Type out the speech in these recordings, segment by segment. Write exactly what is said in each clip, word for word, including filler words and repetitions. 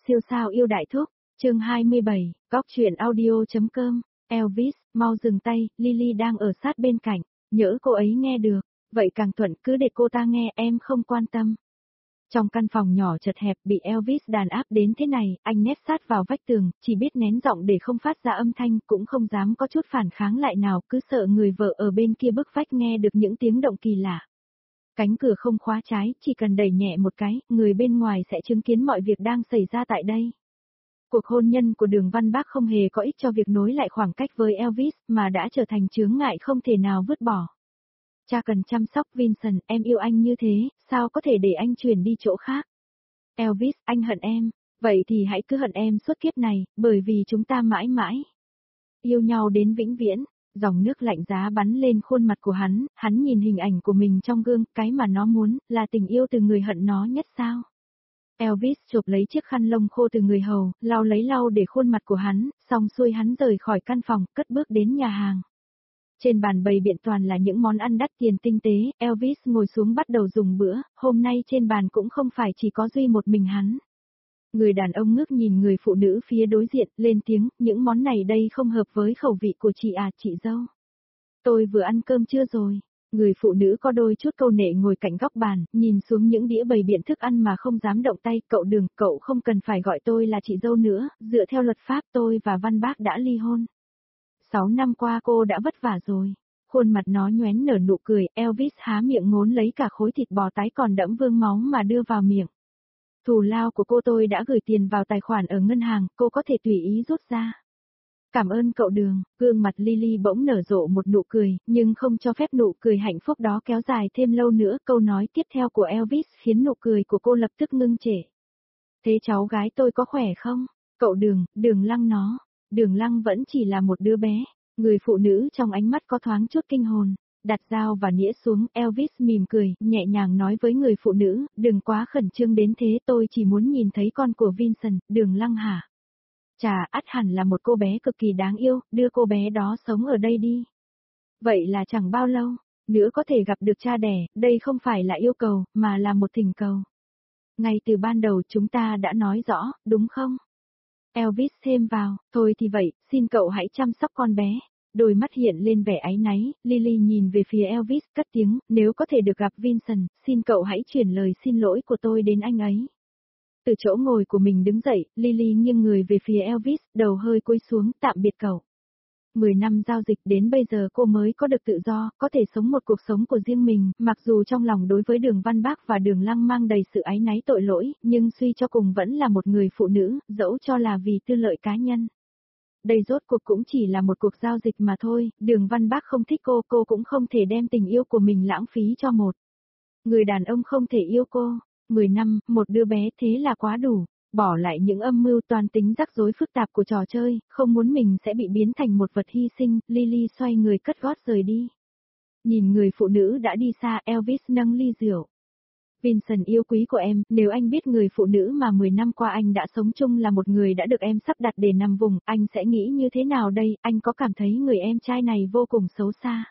siêu sao yêu đại thúc, chương hai mươi bảy, góc truyện audio.com, Elvis, mau dừng tay, Lily đang ở sát bên cạnh, nhỡ cô ấy nghe được, vậy càng thuận cứ để cô ta nghe, em không quan tâm. Trong căn phòng nhỏ chật hẹp bị Elvis đàn áp đến thế này, anh nép sát vào vách tường, chỉ biết nén giọng để không phát ra âm thanh, cũng không dám có chút phản kháng lại nào, cứ sợ người vợ ở bên kia bức vách nghe được những tiếng động kỳ lạ. Cánh cửa không khóa trái, chỉ cần đẩy nhẹ một cái, người bên ngoài sẽ chứng kiến mọi việc đang xảy ra tại đây. Cuộc hôn nhân của Đường Văn Bác không hề có ích cho việc nối lại khoảng cách với Elvis, mà đã trở thành chướng ngại không thể nào vứt bỏ. Cha cần chăm sóc Vincent, em yêu anh như thế, sao có thể để anh chuyển đi chỗ khác? Elvis, anh hận em, vậy thì hãy cứ hận em suốt kiếp này, bởi vì chúng ta mãi mãi yêu nhau đến vĩnh viễn. Dòng nước lạnh giá bắn lên khuôn mặt của hắn, hắn nhìn hình ảnh của mình trong gương, cái mà nó muốn, là tình yêu từ người hận nó nhất sao? Elvis chộp lấy chiếc khăn lông khô từ người hầu, lau lấy lau để khuôn mặt của hắn, xong xuôi hắn rời khỏi căn phòng, cất bước đến nhà hàng. Trên bàn bày biện toàn là những món ăn đắt tiền tinh tế, Elvis ngồi xuống bắt đầu dùng bữa, hôm nay trên bàn cũng không phải chỉ có duy một mình hắn. Người đàn ông ngước nhìn người phụ nữ phía đối diện, lên tiếng, những món này đây không hợp với khẩu vị của chị à, chị dâu. Tôi vừa ăn cơm chưa rồi? Người phụ nữ có đôi chút câu nệ ngồi cạnh góc bàn, nhìn xuống những đĩa bày biện thức ăn mà không dám động tay, cậu Đường, cậu không cần phải gọi tôi là chị dâu nữa, dựa theo luật pháp tôi và Văn Bác đã ly hôn. Sáu năm qua cô đã vất vả rồi. Khuôn mặt nó nhoẻn nở nụ cười, Elvis há miệng ngốn lấy cả khối thịt bò tái còn đẫm vương máu mà đưa vào miệng. Thù lao của cô tôi đã gửi tiền vào tài khoản ở ngân hàng, cô có thể tùy ý rút ra. Cảm ơn cậu Đường, gương mặt Lily bỗng nở rộ một nụ cười, nhưng không cho phép nụ cười hạnh phúc đó kéo dài thêm lâu nữa. Câu nói tiếp theo của Elvis khiến nụ cười của cô lập tức ngưng trệ. Thế cháu gái tôi có khỏe không? Cậu Đường, Đường Lăng nó. Đường Lăng vẫn chỉ là một đứa bé. Người phụ nữ trong ánh mắt có thoáng chút kinh hồn. Đặt dao và nĩa xuống, Elvis mỉm cười, nhẹ nhàng nói với người phụ nữ, đừng quá khẩn trương đến thế, tôi chỉ muốn nhìn thấy con của Vincent. Đường Lăng hả? Chà, ắt hẳn là một cô bé cực kỳ đáng yêu, đưa cô bé đó sống ở đây đi. Vậy là chẳng bao lâu nữa có thể gặp được cha đẻ, đây không phải là yêu cầu, mà là một thỉnh cầu. Ngay từ ban đầu chúng ta đã nói rõ, đúng không? Elvis thêm vào, thôi thì vậy, xin cậu hãy chăm sóc con bé. Đôi mắt hiện lên vẻ áy náy, Lily nhìn về phía Elvis cất tiếng, nếu có thể được gặp Vincent, xin cậu hãy chuyển lời xin lỗi của tôi đến anh ấy. Từ chỗ ngồi của mình đứng dậy, Lily nghiêng người về phía Elvis, đầu hơi cúi xuống, tạm biệt cậu. Mười năm giao dịch đến bây giờ cô mới có được tự do, có thể sống một cuộc sống của riêng mình, mặc dù trong lòng đối với Đường Văn Bác và Đường Lăng mang đầy sự áy náy tội lỗi, nhưng suy cho cùng vẫn là một người phụ nữ, dẫu cho là vì tư lợi cá nhân. Đây rốt cuộc cũng chỉ là một cuộc giao dịch mà thôi, Đường Văn Bác không thích cô, cô cũng không thể đem tình yêu của mình lãng phí cho một người đàn ông không thể yêu cô. Mười năm, một đứa bé thế là quá đủ, bỏ lại những âm mưu toan tính rắc rối phức tạp của trò chơi, không muốn mình sẽ bị biến thành một vật hy sinh, Lily xoay người cất gót rời đi. Nhìn người phụ nữ đã đi xa, Elvis nâng ly rượu. Vincent yêu quý của em, nếu anh biết người phụ nữ mà mười năm qua anh đã sống chung là một người đã được em sắp đặt để nằm vùng, anh sẽ nghĩ như thế nào đây, anh có cảm thấy người em trai này vô cùng xấu xa?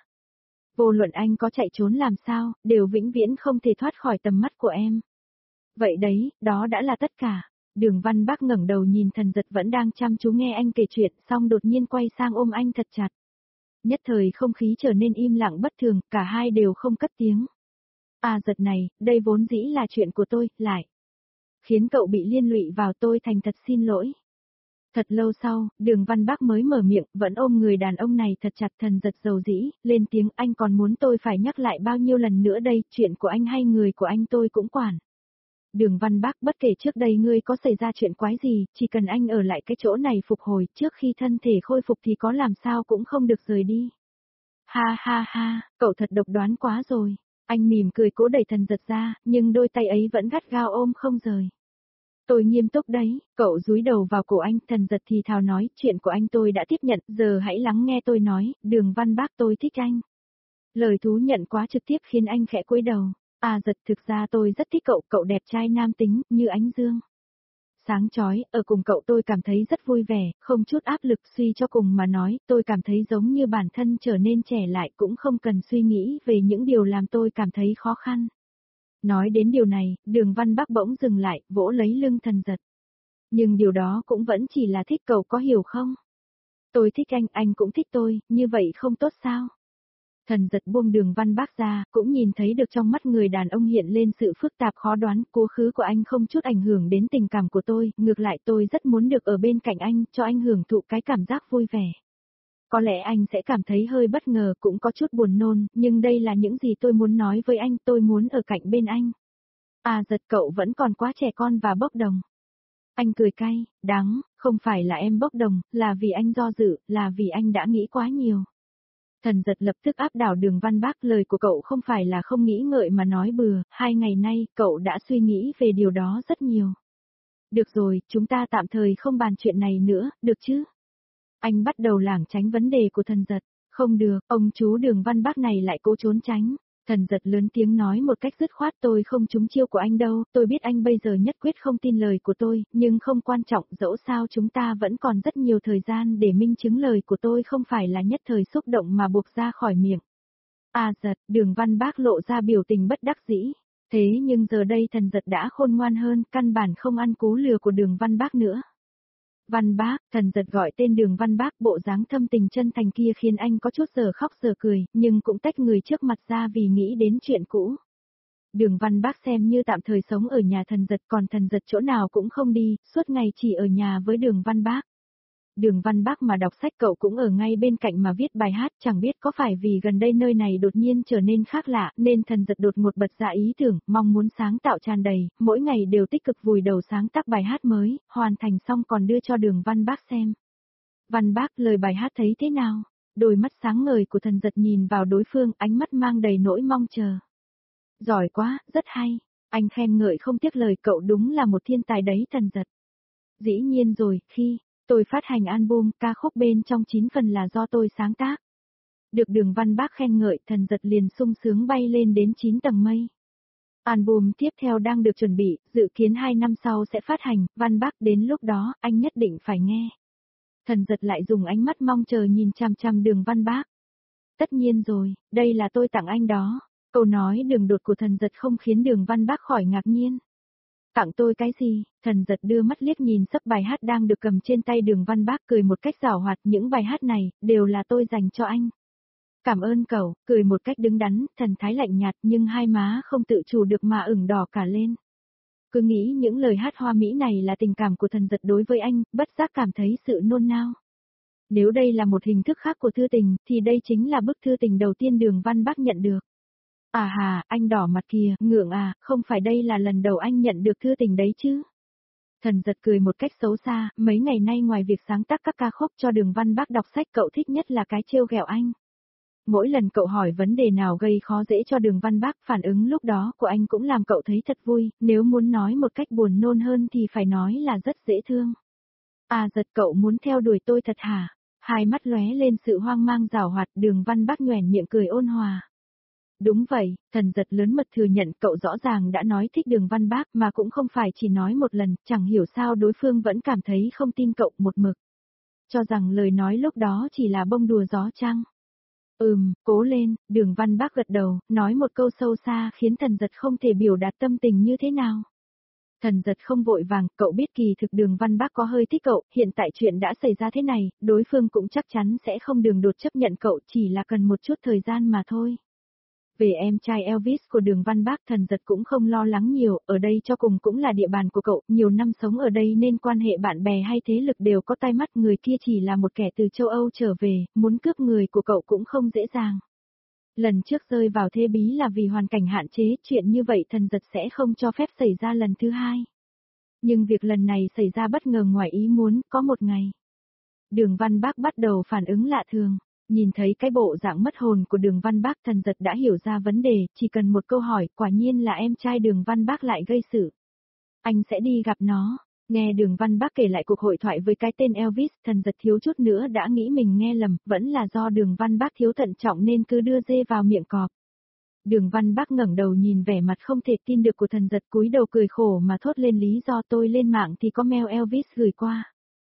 Vô luận anh có chạy trốn làm sao, đều vĩnh viễn không thể thoát khỏi tầm mắt của em. Vậy đấy, đó đã là tất cả. Đường Văn Bác ngẩng đầu nhìn Thần Giật vẫn đang chăm chú nghe anh kể chuyện, xong đột nhiên quay sang ôm anh thật chặt. Nhất thời không khí trở nên im lặng bất thường, cả hai đều không cất tiếng. À Giật này, đây vốn dĩ là chuyện của tôi, lại khiến cậu bị liên lụy vào, tôi thành thật xin lỗi. Thật lâu sau, Đường Văn Bác mới mở miệng, vẫn ôm người đàn ông này thật chặt. Thần Giật dầu dĩ, lên tiếng, anh còn muốn tôi phải nhắc lại bao nhiêu lần nữa đây, chuyện của anh hay người của anh tôi cũng quản. Đường Văn Bác, bất kể trước đây ngươi có xảy ra chuyện quái gì, chỉ cần anh ở lại cái chỗ này phục hồi, trước khi thân thể khôi phục thì có làm sao cũng không được rời đi. Ha ha ha, cậu thật độc đoán quá rồi. Anh mỉm cười cố đẩy Thần Giật ra, nhưng đôi tay ấy vẫn gắt gao ôm không rời. Tôi nghiêm túc đấy, cậu dúi đầu vào cổ anh. Thần Giật thì thào nói, chuyện của anh tôi đã tiếp nhận, giờ hãy lắng nghe tôi nói, Đường Văn Bác, tôi thích anh. Lời thú nhận quá trực tiếp khiến anh khẽ cúi đầu. À Giật, thực ra tôi rất thích cậu, cậu đẹp trai nam tính, như ánh dương sáng chói, ở cùng cậu tôi cảm thấy rất vui vẻ, không chút áp lực, suy cho cùng mà nói, tôi cảm thấy giống như bản thân trở nên trẻ lại, cũng không cần suy nghĩ về những điều làm tôi cảm thấy khó khăn. Nói đến điều này, Đường Văn Bác bỗng dừng lại, vỗ lấy lưng Thần Giật. Nhưng điều đó cũng vẫn chỉ là thích cậu có hiểu không? Tôi thích anh, anh cũng thích tôi, như vậy không tốt sao? Thần giật buông Đường Văn Bác ra, cũng nhìn thấy được trong mắt người đàn ông hiện lên sự phức tạp khó đoán, cố khứ của anh không chút ảnh hưởng đến tình cảm của tôi, ngược lại tôi rất muốn được ở bên cạnh anh, cho anh hưởng thụ cái cảm giác vui vẻ. Có lẽ anh sẽ cảm thấy hơi bất ngờ, cũng có chút buồn nôn, nhưng đây là những gì tôi muốn nói với anh, tôi muốn ở cạnh bên anh. À giật, cậu vẫn còn quá trẻ con và bốc đồng. Anh cười cay, đắng, không phải là em bốc đồng, là vì anh do dự, là vì anh đã nghĩ quá nhiều. Thần giật lập tức áp đảo Đường Văn Bác, lời của cậu không phải là không nghĩ ngợi mà nói bừa, hai ngày nay, cậu đã suy nghĩ về điều đó rất nhiều. Được rồi, chúng ta tạm thời không bàn chuyện này nữa, được chứ? Anh bắt đầu lảng tránh vấn đề của thần giật. Không được, ông chú Đường Văn Bác này lại cố trốn tránh. Thần giật lớn tiếng nói một cách dứt khoát, tôi không trúng chiêu của anh đâu, tôi biết anh bây giờ nhất quyết không tin lời của tôi, nhưng không quan trọng, dẫu sao chúng ta vẫn còn rất nhiều thời gian để minh chứng lời của tôi không phải là nhất thời xúc động mà buộc ra khỏi miệng. À giật, Đường Văn Bác lộ ra biểu tình bất đắc dĩ. Thế nhưng giờ đây thần giật đã khôn ngoan hơn, căn bản không ăn cú lừa của Đường Văn Bác nữa. Văn Bác, thần giật gọi tên Đường Văn Bác, bộ dáng thâm tình chân thành kia khiến anh có chút giờ khóc giờ cười, nhưng cũng tách người trước mặt ra vì nghĩ đến chuyện cũ. Đường Văn Bác xem như tạm thời sống ở nhà thần giật, còn thần giật chỗ nào cũng không đi, suốt ngày chỉ ở nhà với Đường Văn Bác. Đường Văn Bác mà đọc sách cậu cũng ở ngay bên cạnh mà viết bài hát, chẳng biết có phải vì gần đây nơi này đột nhiên trở nên khác lạ, nên thần giật đột ngột bật ra ý tưởng, mong muốn sáng tạo tràn đầy, mỗi ngày đều tích cực vùi đầu sáng tác bài hát mới, hoàn thành xong còn đưa cho Đường Văn Bác xem. Văn Bác, lời bài hát thấy thế nào? Đôi mắt sáng ngời của thần giật nhìn vào đối phương, ánh mắt mang đầy nỗi mong chờ. Giỏi quá, rất hay, anh khen ngợi không tiếc lời, cậu đúng là một thiên tài đấy thần giật. Dĩ nhiên rồi, khi tôi phát hành album, ca khúc bên trong chín phần là do tôi sáng tác. Được Đường Văn Bác khen ngợi, thần giật liền sung sướng bay lên đến chín tầng mây. Album tiếp theo đang được chuẩn bị, dự kiến hai năm sau sẽ phát hành, Văn Bác đến lúc đó, anh nhất định phải nghe. Thần giật lại dùng ánh mắt mong chờ nhìn chằm chằm Đường Văn Bác. Tất nhiên rồi, đây là tôi tặng anh đó. Câu nói đường đột của thần giật không khiến Đường Văn Bác khỏi ngạc nhiên. Tặng tôi cái gì? Thần giật đưa mắt liếc nhìn sấp bài hát đang được cầm trên tay Đường Văn Bác, cười một cách giảo hoạt, những bài hát này, đều là tôi dành cho anh. Cảm ơn cậu, cười một cách đứng đắn, thần thái lạnh nhạt nhưng hai má không tự chủ được mà ửng đỏ cả lên. Cứ nghĩ những lời hát hoa mỹ này là tình cảm của thần giật đối với anh, bất giác cảm thấy sự nôn nao. Nếu đây là một hình thức khác của thư tình, thì đây chính là bức thư tình đầu tiên Đường Văn Bác nhận được. À hà, anh đỏ mặt kìa, ngượng à, không phải đây là lần đầu anh nhận được thư tình đấy chứ. Thần giật cười một cách xấu xa, mấy ngày nay ngoài việc sáng tác các ca khúc cho Đường Văn Bác đọc sách, cậu thích nhất là cái trêu ghẹo anh. Mỗi lần cậu hỏi vấn đề nào gây khó dễ cho Đường Văn Bác, phản ứng lúc đó của anh cũng làm cậu thấy thật vui, nếu muốn nói một cách buồn nôn hơn thì phải nói là rất dễ thương. À giật, cậu muốn theo đuổi tôi thật hả? Hai mắt lóe lên sự hoang mang giảo hoạt, Đường Văn Bác nhoẻn miệng cười ôn hòa. Đúng vậy, thần giật lớn mật thừa nhận, cậu rõ ràng đã nói thích Đường Văn Bác mà cũng không phải chỉ nói một lần, chẳng hiểu sao đối phương vẫn cảm thấy không tin cậu một mực. Cho rằng lời nói lúc đó chỉ là bông đùa gió chăng? Ừm, cố lên, Đường Văn Bác gật đầu, nói một câu sâu xa khiến thần giật không thể biểu đạt tâm tình như thế nào. Thần giật không vội vàng, cậu biết kỳ thực Đường Văn Bác có hơi thích cậu, hiện tại chuyện đã xảy ra thế này, đối phương cũng chắc chắn sẽ không đường đột chấp nhận cậu, chỉ là cần một chút thời gian mà thôi. Về em trai Elvis của Đường Văn Bác, thần giật cũng không lo lắng nhiều, ở đây cho cùng cũng là địa bàn của cậu, nhiều năm sống ở đây nên quan hệ bạn bè hay thế lực đều có tai mắt, người kia chỉ là một kẻ từ châu Âu trở về, muốn cướp người của cậu cũng không dễ dàng. Lần trước rơi vào thế bí là vì hoàn cảnh hạn chế, chuyện như vậy thần giật sẽ không cho phép xảy ra lần thứ hai. Nhưng việc lần này xảy ra bất ngờ ngoài ý muốn, có một ngày. Đường Văn Bác bắt đầu phản ứng lạ thường. Nhìn thấy cái bộ dạng mất hồn của Đường Văn Bác, thần giật đã hiểu ra vấn đề, chỉ cần một câu hỏi, quả nhiên là em trai Đường Văn Bác lại gây sự. Anh sẽ đi gặp nó. Nghe Đường Văn Bác kể lại cuộc hội thoại với cái tên Elvis, thần giật thiếu chút nữa đã nghĩ mình nghe lầm, vẫn là do Đường Văn Bác thiếu thận trọng nên cứ đưa dê vào miệng cọp. Đường Văn Bác ngẩng đầu nhìn vẻ mặt không thể tin được của thần giật, cúi đầu cười khổ mà thốt lên lý do tôi lên mạng thì có mail Elvis gửi qua.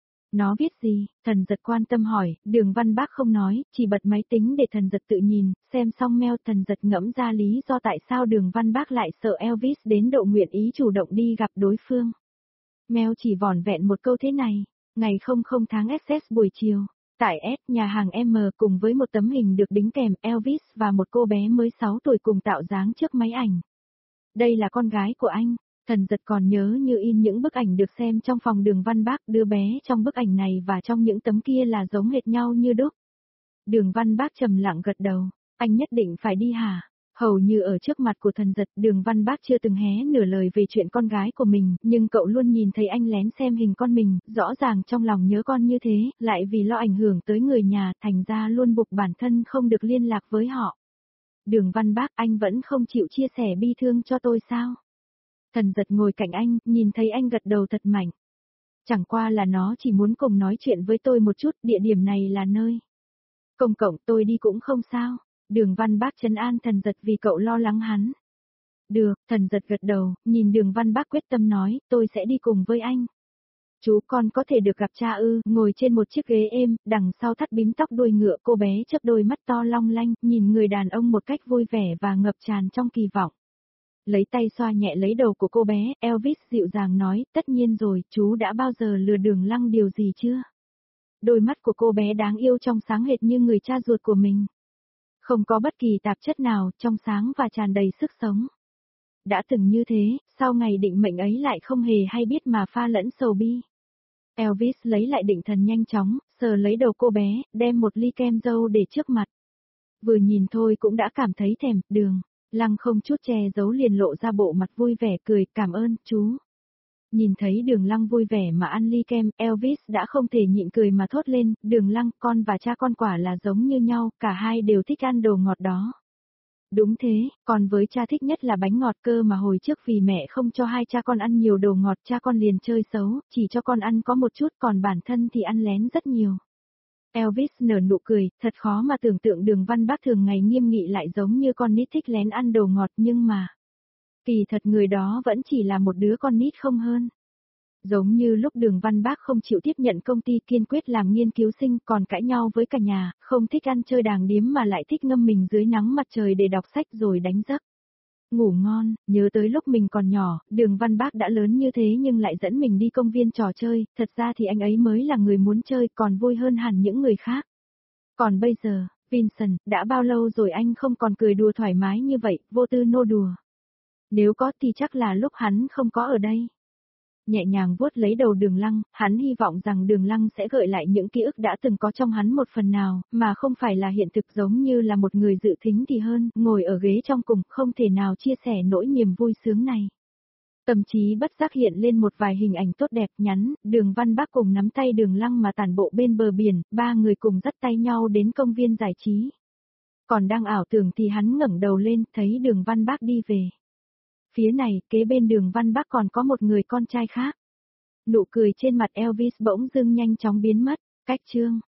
Nó viết gì? Thần giật quan tâm hỏi, Đường Văn Bác không nói, chỉ bật máy tính để thần giật tự nhìn, xem xong mail thần giật ngẫm ra lý do tại sao Đường Văn Bác lại sợ Elvis đến độ nguyện ý chủ động đi gặp đối phương. Mail chỉ vỏn vẹn một câu thế này, ngày không không tháng ét ét buổi chiều, tại S nhà hàng M cùng với một tấm hình được đính kèm Elvis và một cô bé mới sáu tuổi cùng tạo dáng trước máy ảnh. Đây là con gái của anh. Thần giật còn nhớ như in những bức ảnh được xem trong phòng Đường Văn Bác, đứa bé trong bức ảnh này và trong những tấm kia là giống hệt nhau như đúc. Đường Văn Bác trầm lặng gật đầu, anh nhất định phải đi hả? Hầu như ở trước mặt của thần giật, Đường Văn Bác chưa từng hé nửa lời về chuyện con gái của mình, nhưng cậu luôn nhìn thấy anh lén xem hình con mình, rõ ràng trong lòng nhớ con như thế, lại vì lo ảnh hưởng tới người nhà, thành ra luôn buộc bản thân không được liên lạc với họ. Đường Văn Bác, anh vẫn không chịu chia sẻ bi thương cho tôi sao? Thần giật ngồi cạnh anh, nhìn thấy anh gật đầu thật mạnh. Chẳng qua là nó chỉ muốn cùng nói chuyện với tôi một chút, địa điểm này là nơi công cộng, tôi đi cũng không sao. Đường Văn Bác trấn an thần giật vì cậu lo lắng hắn. Được, thần giật gật đầu, nhìn Đường Văn Bác quyết tâm nói, tôi sẽ đi cùng với anh. Chú con có thể được gặp cha ư, ngồi trên một chiếc ghế êm, đằng sau thắt bím tóc đuôi ngựa, cô bé chớp đôi mắt to long lanh, nhìn người đàn ông một cách vui vẻ và ngập tràn trong kỳ vọng. Lấy tay xoa nhẹ lấy đầu của cô bé, Elvis dịu dàng nói, tất nhiên rồi, chú đã bao giờ lừa Đường Lăng điều gì chưa? Đôi mắt của cô bé đáng yêu trong sáng hệt như người cha ruột của mình. Không có bất kỳ tạp chất nào, trong sáng và tràn đầy sức sống. Đã từng như thế, sau ngày định mệnh ấy lại không hề hay biết mà pha lẫn sầu bi. Elvis lấy lại định thần nhanh chóng, sờ lấy đầu cô bé, đem một ly kem dâu để trước mặt. Vừa nhìn thôi cũng đã cảm thấy thèm, Đường Lăng không chút che giấu liền lộ ra bộ mặt vui vẻ cười, cảm ơn, chú. Nhìn thấy Đường Lăng vui vẻ mà ăn ly kem, Elvis đã không thể nhịn cười mà thốt lên, Đường Lăng, con và cha con quả là giống như nhau, cả hai đều thích ăn đồ ngọt đó. Đúng thế, còn với cha thích nhất là bánh ngọt cơ mà hồi trước vì mẹ không cho hai cha con ăn nhiều đồ ngọt, cha con liền chơi xấu, chỉ cho con ăn có một chút còn bản thân thì ăn lén rất nhiều. Elvis nở nụ cười, thật khó mà tưởng tượng Đường Văn Bác thường ngày nghiêm nghị lại giống như con nít thích lén ăn đồ ngọt nhưng mà... Kỳ thật người đó vẫn chỉ là một đứa con nít không hơn. Giống như lúc Đường Văn Bác không chịu tiếp nhận công ty kiên quyết làm nghiên cứu sinh còn cãi nhau với cả nhà, không thích ăn chơi đàng điếm mà lại thích ngâm mình dưới nắng mặt trời để đọc sách rồi đánh giấc. Ngủ ngon, nhớ tới lúc mình còn nhỏ, Đường Văn Bác đã lớn như thế nhưng lại dẫn mình đi công viên trò chơi, thật ra thì anh ấy mới là người muốn chơi còn vui hơn hẳn những người khác. Còn bây giờ, Vincent, đã bao lâu rồi anh không còn cười đùa thoải mái như vậy, vô tư nô đùa. Nếu có thì chắc là lúc hắn không có ở đây. Nhẹ nhàng vuốt lấy đầu Đường Lăng, hắn hy vọng rằng Đường Lăng sẽ gợi lại những ký ức đã từng có trong hắn một phần nào, mà không phải là hiện thực giống như là một người dự thính thì hơn, ngồi ở ghế trong cùng, không thể nào chia sẻ nỗi niềm vui sướng này. Tâm trí bất giác hiện lên một vài hình ảnh tốt đẹp nhắn, Đường Văn Bác cùng nắm tay Đường Lăng mà tản bộ bên bờ biển, ba người cùng dắt tay nhau đến công viên giải trí. Còn đang ảo tưởng thì hắn ngẩng đầu lên, thấy Đường Văn Bác đi về. Phía này, kế bên Đường Văn Bác còn có một người con trai khác. Nụ cười trên mặt Elvis bỗng dưng nhanh chóng biến mất, cách chương.